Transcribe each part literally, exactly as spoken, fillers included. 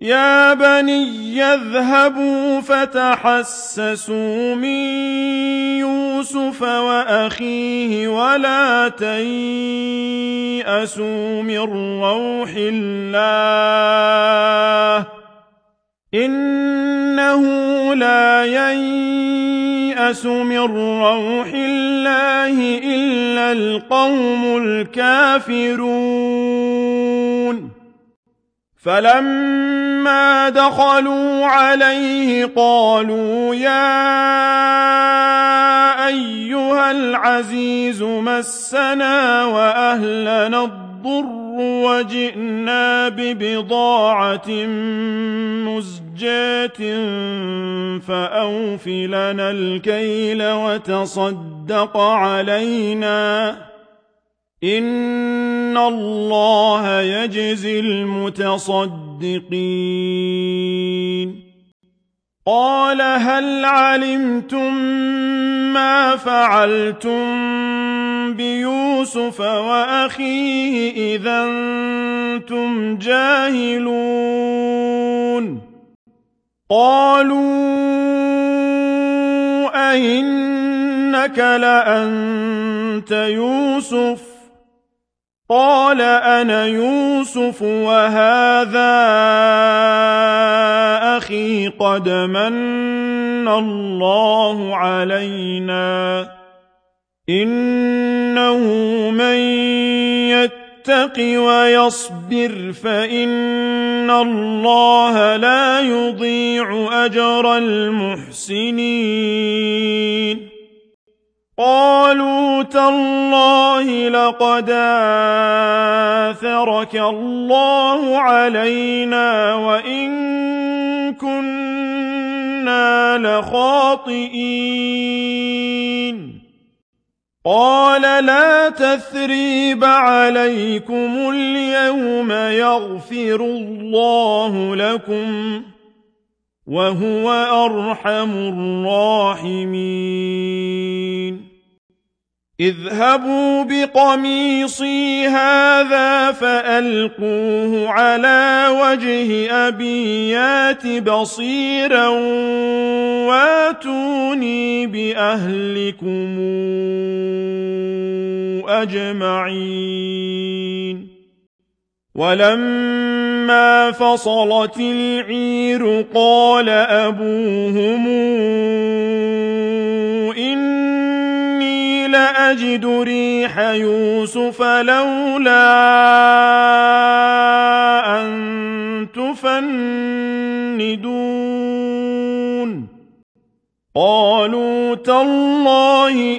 يا بني اذهبوا فتحسسوا من يوسف وأخيه ولا تيأسوا من روح الله إنه لا ييأس من روح الله إلا القوم الكافرون فلما دخلوا عليه قالوا يا أيها العزيز مسنا وأهلنا الضر وجئنا ببضاعة مزجاة فأوف لنا الكيل وتصدق علينا إن الله يجزي المتصدقين قال هل علمتم ما فعلتم بيوسف وأخيه إذا أنتم جاهلون قالوا أئنك لأنت يوسف قال أنا يوسف وهذا أخي قد من الله علينا إنه من يتق ويصبر فإن الله لا يضيع أجر المحسنين قالوا تالله لقد آثرك الله علينا وإن كنا لخاطئين قال لا تثريب عليكم اليوم يغفر الله لكم وهو أرحم الراحمين اذهبوا بقميصي هذا فألقوه على وجه أبي يات بصيرا واتوني بأهلكم أجمعين ولما فصلت العير قال أبوهم إني لأجد ريح يوسف لولا أن تفندون قالوا تالله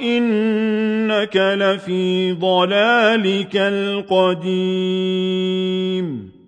إنك لفي ضلالك القديم